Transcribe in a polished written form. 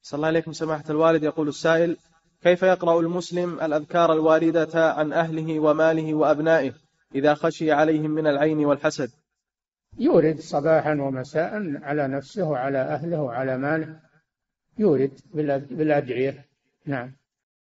صلى الله عليكم سماحة الوالد. يقول السائل: كيف يقرأ المسلم الأذكار الواردة عن أهله وماله وأبنائه إذا خشي عليهم من العين والحسد؟ يورد صباحا ومساء على نفسه وعلى أهله وعلى ماله، يورد بالأدعية. نعم.